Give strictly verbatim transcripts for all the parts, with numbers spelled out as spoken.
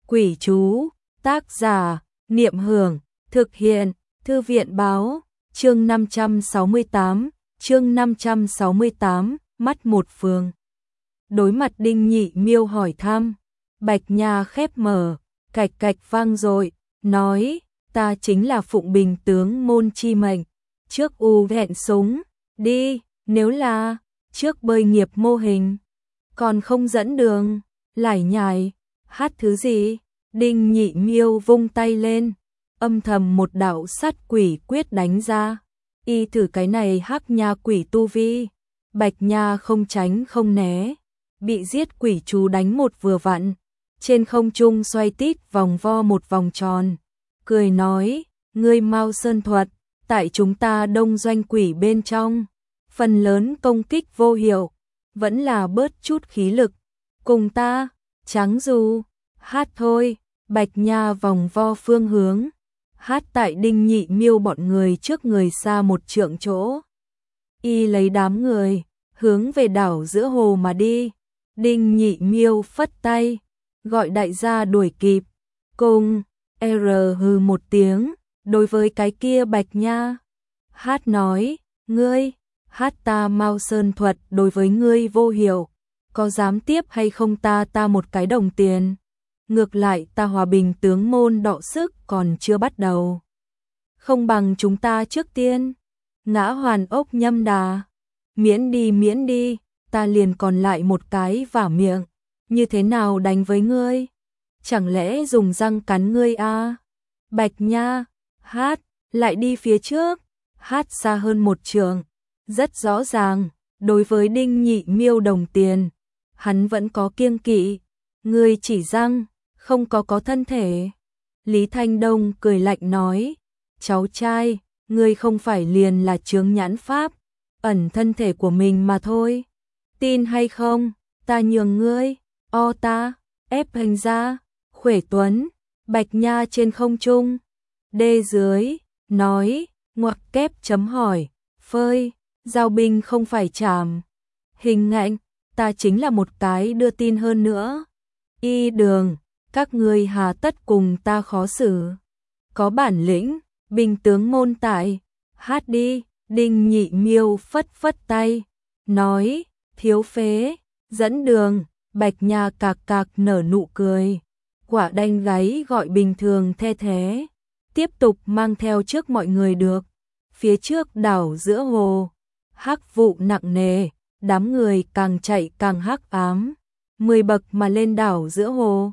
Quỷ chú, tác giả, Niệm Hưởng, thực hiện, Thư viện báo, chương năm trăm sáu mươi tám, chương năm trăm sáu mươi tám, mắt một phường. Đối mặt Đinh Nhị Miêu hỏi thăm, Bạch Nha khép mở, cạch cạch vang dội, nói, ta chính là Phụng Bình tướng môn chi mệnh, trước u hẹn súng, đi, nếu là, trước bơi nghiệp mô hình, còn không dẫn đường, lải nhải, hát thứ gì, Đinh Nhị Miêu vung tay lên, âm thầm một đạo sát quỷ quyết đánh ra, y thử cái này hắc nha quỷ tu vi, Bạch Nha không tránh không né, bị giết quỷ chú đánh một vừa vặn, trên không trung xoay tít vòng vo một vòng tròn, cười nói, ngươi mau sơn thuật, tại chúng ta đông doanh quỷ bên trong, phần lớn công kích vô hiệu, vẫn là bớt chút khí lực, cùng ta, trắng dù, hát thôi, Bạch Nha vòng vo phương hướng, hát tại Đinh Nhị Miêu bọn người trước người xa một trượng chỗ. Y lấy đám người, hướng về đảo giữa hồ mà đi, Đinh Nhị Miêu phất tay, gọi đại gia đuổi kịp, cùng, R hừ một tiếng, đối với cái kia Bạch Nha. Hát nói, ngươi, hát ta mau sơn thuật đối với ngươi vô hiệu, có dám tiếp hay không ta ta một cái đồng tiền. Ngược lại ta Hòa Bình tướng môn đọ sức còn chưa bắt đầu. Không bằng chúng ta trước tiên. Ngã Hoàn ốc nhâm đà. Miễn đi miễn đi, ta liền còn lại một cái vả miệng. Như thế nào đánh với ngươi? Chẳng lẽ dùng răng cắn ngươi à? Bạch Nha, hát, lại đi phía trước. Hát xa hơn một trường. Rất rõ ràng, đối với Đinh Nhị Miêu đồng tiền, hắn vẫn có kiêng kỵ. Ngươi chỉ răng, không có có thân thể. Lý Thanh Đông cười lạnh nói, cháu trai, ngươi không phải liền là chướng nhãn pháp, ẩn thân thể của mình mà thôi. Tin hay không, ta nhường ngươi, o ta, ép hành ra, Khuể Tuấn, Bạch Nha trên không trung, đê dưới, nói, ngoặc kép chấm hỏi, phơi, giao binh không phải chàm. Hình ngạnh, ta chính là một cái đưa tin hơn nữa. Y đường, các ngươi hà tất cùng ta khó xử. Có bản lĩnh, Bình tướng môn tại, hát đi, Đinh Nhị Miêu phất phất tay, nói, thiếu phế, dẫn đường, Bạch Nha cạc cạc nở nụ cười, quả đanh gáy gọi bình thường the thế, tiếp tục mang theo trước mọi người được, phía trước đảo giữa hồ, hắc vụ nặng nề, đám người càng chạy càng hắc ám, mười bậc mà lên đảo giữa hồ.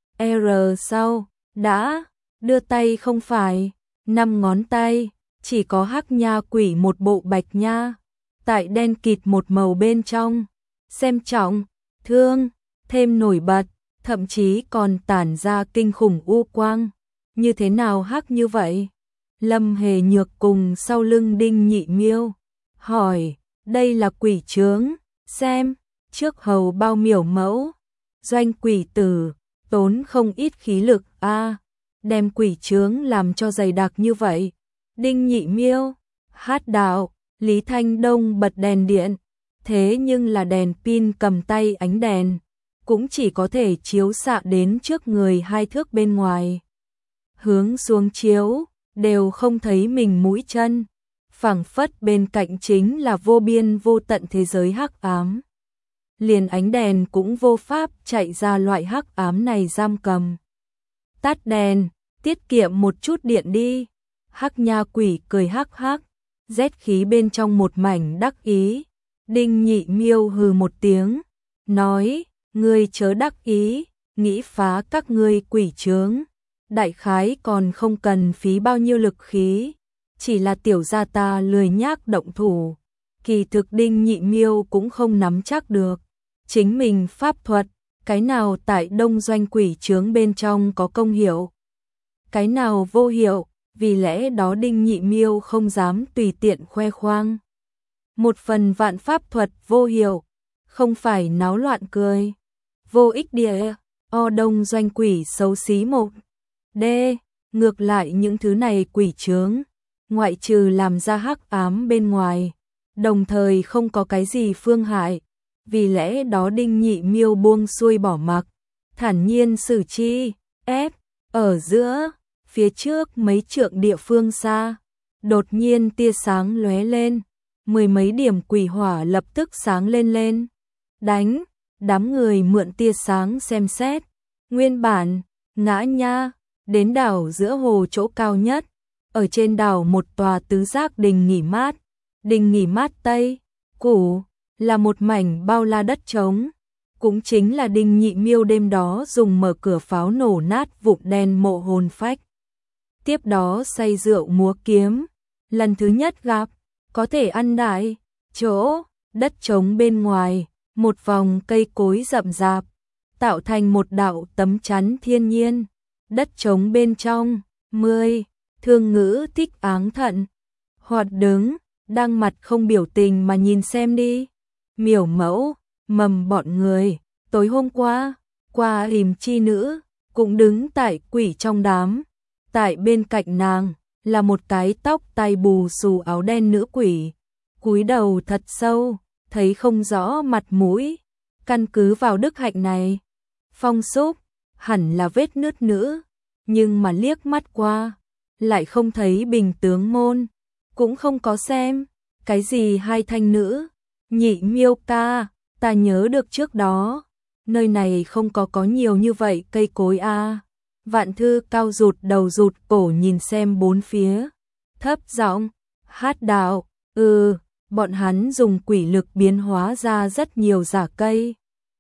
R sau, đã, đưa tay không phải, năm ngón tay, chỉ có hắc nha quỷ một bộ Bạch Nha, tại đen kịt một màu bên trong, xem trọng, thương, thêm nổi bật, thậm chí còn tản ra kinh khủng u quang, như thế nào hắc như vậy? Lâm Hề Nhược cùng sau lưng Đinh Nhị Miêu, hỏi, đây là quỷ chướng, xem, trước hầu bao miểu mẫu, doanh quỷ tử, tốn không ít khí lực a à, đem quỷ chướng làm cho dày đặc như vậy. Đinh Nhị Miêu, hát đạo, Lý Thanh Đông bật đèn điện, thế nhưng là đèn pin cầm tay ánh đèn, cũng chỉ có thể chiếu xạ đến trước người hai thước bên ngoài. Hướng xuống chiếu, đều không thấy mình mũi chân, phảng phất bên cạnh chính là vô biên vô tận thế giới hắc ám. Liền ánh đèn cũng vô pháp chạy ra loại hắc ám này giam cầm. Tắt đèn, tiết kiệm một chút điện đi. Hắc nha quỷ cười hắc hắc, rét khí bên trong một mảnh đắc ý. Đinh Nhị Miêu hừ một tiếng, nói, ngươi chớ đắc ý, nghĩ phá các ngươi quỷ chướng. Đại khái còn không cần phí bao nhiêu lực khí, chỉ là tiểu gia ta lười nhác động thủ. Kỳ thực Đinh Nhị Miêu cũng không nắm chắc được. Chính mình pháp thuật, cái nào tại đông doanh quỷ chướng bên trong có công hiệu, cái nào vô hiệu, vì lẽ đó Đinh Nhị Miêu không dám tùy tiện khoe khoang. Một phần vạn pháp thuật vô hiệu, không phải náo loạn cười. Vô ích địa, o đông doanh quỷ xấu xí một. D, ngược lại những thứ này quỷ chướng, ngoại trừ làm ra hắc ám bên ngoài, đồng thời không có cái gì phương hại. Vì lẽ đó Đinh Nhị Miêu buông xuôi bỏ mặc, thản nhiên xử chi, Ép, ở giữa, phía trước mấy trượng địa phương xa, đột nhiên tia sáng lóe lên, mười mấy điểm quỷ hỏa lập tức sáng lên lên. Đánh, đám người mượn tia sáng xem xét. Nguyên bản, ngã nha, đến đảo giữa hồ chỗ cao nhất. Ở trên đảo một tòa tứ giác đình nghỉ mát. Đình nghỉ mát Tây, Củ, là một mảnh bao la đất trống. Cũng chính là Đinh Nhị Miêu đêm đó dùng mở cửa pháo nổ nát vụn đen mộ hồn phách. Tiếp đó say rượu múa kiếm. Lần thứ nhất gặp, có thể ăn đại, chỗ, đất trống bên ngoài, một vòng cây cối rậm rạp, tạo thành một đạo tấm chắn thiên nhiên. Đất trống bên trong, mười, thương ngữ thích áng thận. Hoạt đứng, đang mặt không biểu tình mà nhìn xem đi. Miểu mẫu, mầm bọn người, tối hôm qua, qua rìm chi nữ, cũng đứng tại quỷ trong đám. Tại bên cạnh nàng, là một cái tóc tai bù xù áo đen nữ quỷ. Cúi đầu thật sâu, thấy không rõ mặt mũi. Căn cứ vào đức hạnh này, phong xúc, hẳn là vết nứt nữ. Nhưng mà liếc mắt qua, lại không thấy bình tướng môn. Cũng không có xem, cái gì hai thanh nữ. Nhị Miêu ca, ta nhớ được trước đó, nơi này không có có nhiều như vậy cây cối a. À. Vạn Thư cao rụt đầu rụt cổ nhìn xem bốn phía, thấp giọng hát đạo, ừ, bọn hắn dùng quỷ lực biến hóa ra rất nhiều giả cây,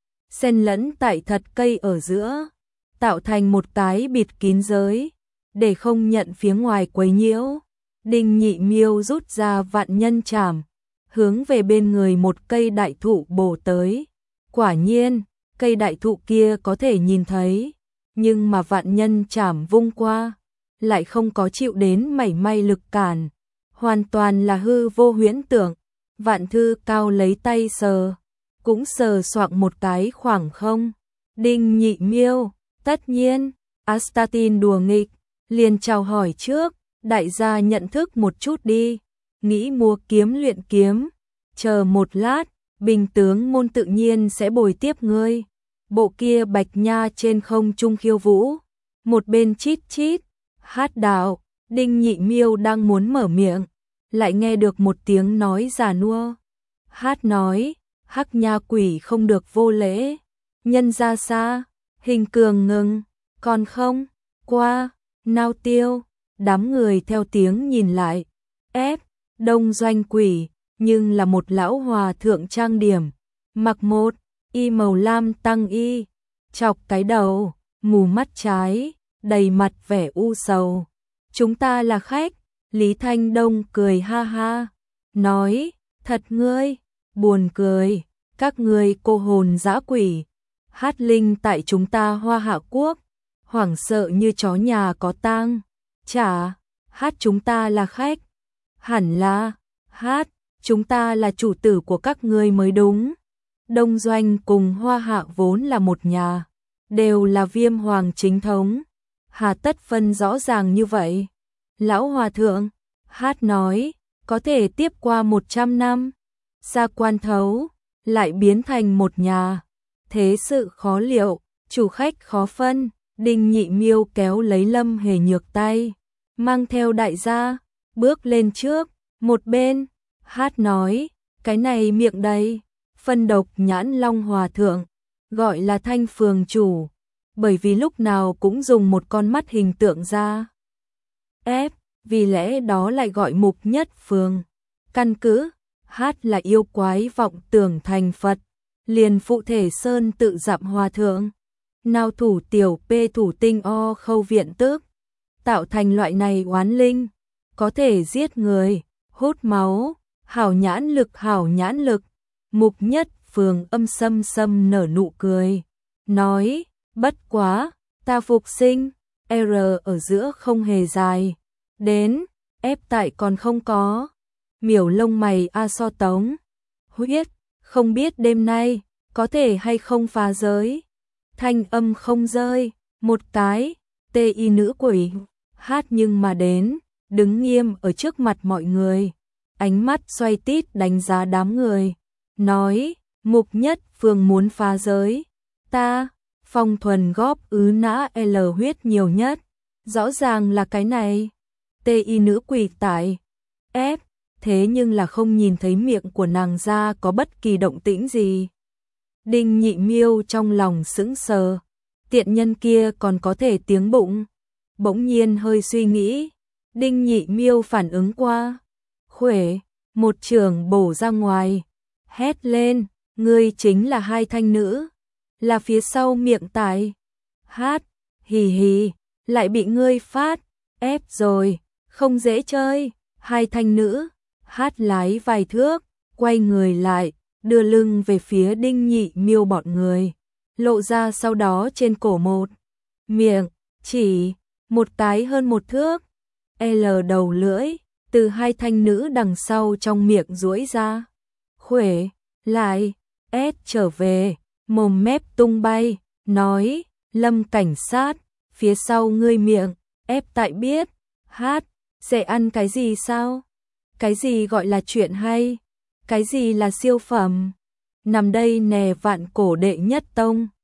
xen lẫn tại thật cây ở giữa, tạo thành một cái bịt kín giới, để không nhận phía ngoài quấy nhiễu. Đinh Nhị Miêu rút ra vạn nhân trảm, hướng về bên người một cây đại thụ bổ tới. Quả nhiên, cây đại thụ kia có thể nhìn thấy, nhưng mà vạn nhân trảm vung qua, lại không có chịu đến mảy may lực cản, hoàn toàn là hư vô huyễn tưởng. Vạn Thư cao lấy tay sờ, cũng sờ soạng một cái khoảng không. Đinh Nhị Miêu, tất nhiên, Astatin đùa nghịch, liền chào hỏi trước, đại gia nhận thức một chút đi, nghĩ mua kiếm luyện kiếm, chờ một lát, bình tướng môn tự nhiên sẽ bồi tiếp ngươi. Bộ kia bạch nha trên không trung khiêu vũ, một bên chít chít, hát đạo. Đinh Nhị Miêu đang muốn mở miệng, lại nghe được một tiếng nói già nua. Hát nói, hắc nha quỷ không được vô lễ, nhân ra xa, hình cường ngừng, còn không, qua, nao tiêu. Đám người theo tiếng nhìn lại, ép, đông doanh quỷ, nhưng là một lão hòa thượng trang điểm, mặc một y màu lam tăng y, chọc cái đầu, mù mắt trái, đầy mặt vẻ u sầu. Chúng ta là khách. Lý Thanh Đông cười ha ha, nói, thật ngươi, buồn cười, các ngươi cô hồn dã quỷ, hát linh tại chúng ta Hoa Hạ Quốc, hoảng sợ như chó nhà có tang. Chả, hát chúng ta là khách, hẳn là, hát, chúng ta là chủ tử của các ngươi mới đúng. Đông Doanh cùng Hoa Hạ vốn là một nhà, đều là Viêm Hoàng chính thống, hà tất phân rõ ràng như vậy. Lão Hòa Thượng, hát nói, có thể tiếp qua một trăm năm, Gia Quan thấu, lại biến thành một nhà. Thế sự khó liệu, chủ khách khó phân. Đinh Nhị Miêu kéo lấy Lâm Hề Nhược tay, mang theo đại gia, bước lên trước. Một bên, hát nói, cái này miệng đầy, phân độc nhãn Long Hòa Thượng, gọi là Thanh Phường chủ, bởi vì lúc nào cũng dùng một con mắt hình tượng ra ép, vì lẽ đó lại gọi Mục Nhất Phường. Căn cứ, hát là yêu quái vọng tưởng thành Phật, liền phụ thể sơn tự dặm Hòa Thượng. Nào thủ tiểu p thủ tinh o khâu viện tước, tạo thành loại này oán linh, có thể giết người, hút máu, hảo nhãn lực hảo nhãn lực. Mục Nhất Phường âm sâm sâm nở nụ cười, nói, bất quá, ta phục sinh, R ở giữa không hề dài, đến, ép tại còn không có. Miểu lông mày a so tống, huyết, không biết đêm nay, có thể hay không phá giới. Thanh âm không rơi, một cái, tê y nữ quỷ, hát nhưng mà đến, đứng nghiêm ở trước mặt mọi người, ánh mắt xoay tít đánh giá đám người, nói, Mục Nhất Phường muốn phá giới, ta, Phong Thuần góp ứ nã L huyết nhiều nhất. Rõ ràng là cái này. Tê y nữ quỳ tại ép, thế nhưng là không nhìn thấy miệng của nàng ra có bất kỳ động tĩnh gì. Đinh Nhị Miêu trong lòng sững sờ, tiện nhân kia còn có thể tiếng bụng. Bỗng nhiên hơi suy nghĩ, Đinh Nhị Miêu phản ứng qua. Khuể, một trường bổ ra ngoài, hét lên, ngươi chính là Hai Thanh Nữ, là phía sau miệng tài. Hát, hì hì, lại bị ngươi phát, ép rồi, không dễ chơi. Hai Thanh Nữ, hát lái vài thước, quay người lại, đưa lưng về phía Đinh Nhị Miêu bọn người, lộ ra sau đó trên cổ một miệng, chỉ một cái hơn một thước, L đầu lưỡi, từ Hai Thanh Nữ đằng sau trong miệng duỗi ra. Khuể, lại, S trở về, mồm mép tung bay, nói, Lâm cảnh sát, phía sau ngươi miệng, ép tại biết, hát, sẽ ăn cái gì sao? Cái gì gọi là chuyện hay? Cái gì là siêu phẩm? Nằm đây nè vạn cổ đệ nhất tông.